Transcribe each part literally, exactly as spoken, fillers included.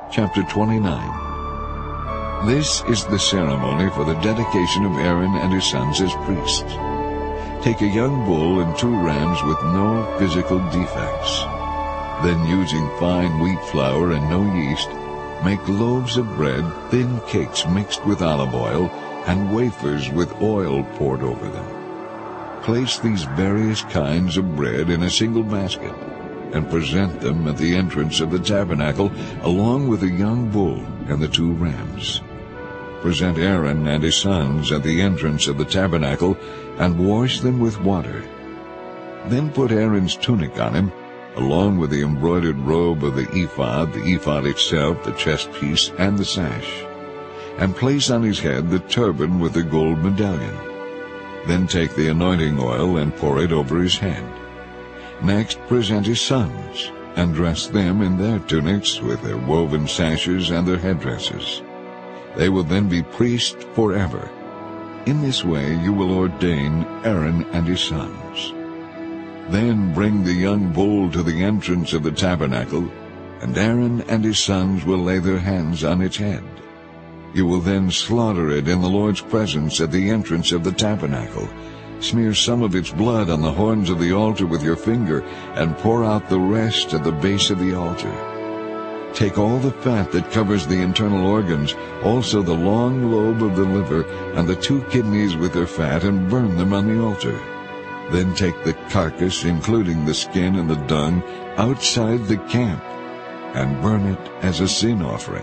Chapter twenty-nine. This is the ceremony for the dedication of Aaron and his sons as priests. Take a young bull and two rams with no physical defects. Then, using fine wheat flour and no yeast, make loaves of bread, thin cakes mixed with olive oil, and wafers with oil poured over them. Place these various kinds of bread in a single basket, and present them at the entrance of the tabernacle, along with the young bull and the two rams. Present Aaron and his sons at the entrance of the tabernacle, and wash them with water. Then put Aaron's tunic on him, along with the embroidered robe of the ephod, the ephod itself, the chest piece, and the sash, and place on his head the turban with the gold medallion. Then take the anointing oil and pour it over his head. Next present his sons, and dress them in their tunics with their woven sashes and their headdresses. They will then be priests forever. In this way you will ordain Aaron and his sons. Then bring the young bull to the entrance of the tabernacle, and Aaron and his sons will lay their hands on its head. You will then slaughter it in the Lord's presence at the entrance of the tabernacle. Smear some of its blood on the horns of the altar with your finger, and pour out the rest at the base of the altar. Take all the fat that covers the internal organs, also the long lobe of the liver, and the two kidneys with their fat, and burn them on the altar. Then take the carcass, including the skin and the dung, outside the camp, and burn it as a sin offering.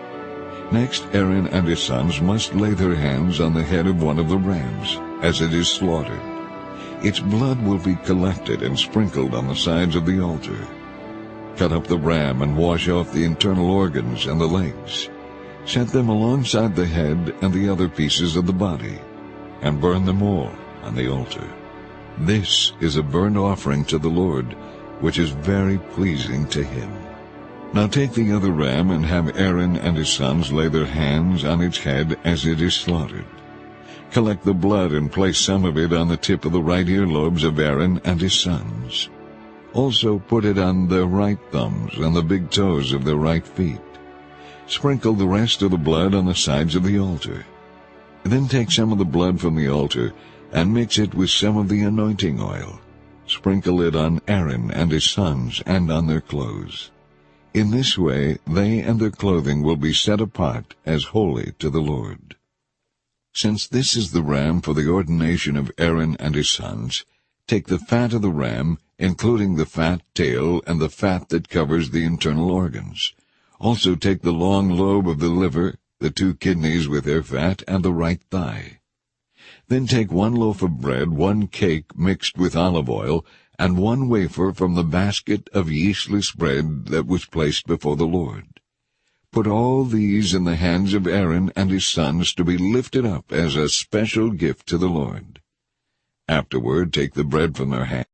Next, Aaron and his sons must lay their hands on the head of one of the rams, as it is slaughtered. Its blood will be collected and sprinkled on the sides of the altar. Cut up the ram and wash off the internal organs and the legs. Set them alongside the head and the other pieces of the body, and burn them all on the altar. This is a burnt offering to the Lord, which is very pleasing to him. Now take the other ram and have Aaron and his sons lay their hands on its head as it is slaughtered. Collect the blood and place some of it on the tip of the right earlobes of Aaron and his sons. Also put it on their right thumbs and the big toes of their right feet. Sprinkle the rest of the blood on the sides of the altar. Then take some of the blood from the altar and mix it with some of the anointing oil. Sprinkle it on Aaron and his sons and on their clothes. In this way they and their clothing will be set apart as holy to the Lord. Since this is the ram for the ordination of Aaron and his sons, take the fat of the ram, including the fat tail and the fat that covers the internal organs. Also take the long lobe of the liver, the two kidneys with their fat, and the right thigh. Then take one loaf of bread, one cake mixed with olive oil, and one wafer from the basket of yeastless bread that was placed before the Lord. Put all these in the hands of Aaron and his sons to be lifted up as a special gift to the Lord. Afterward take the bread from their hands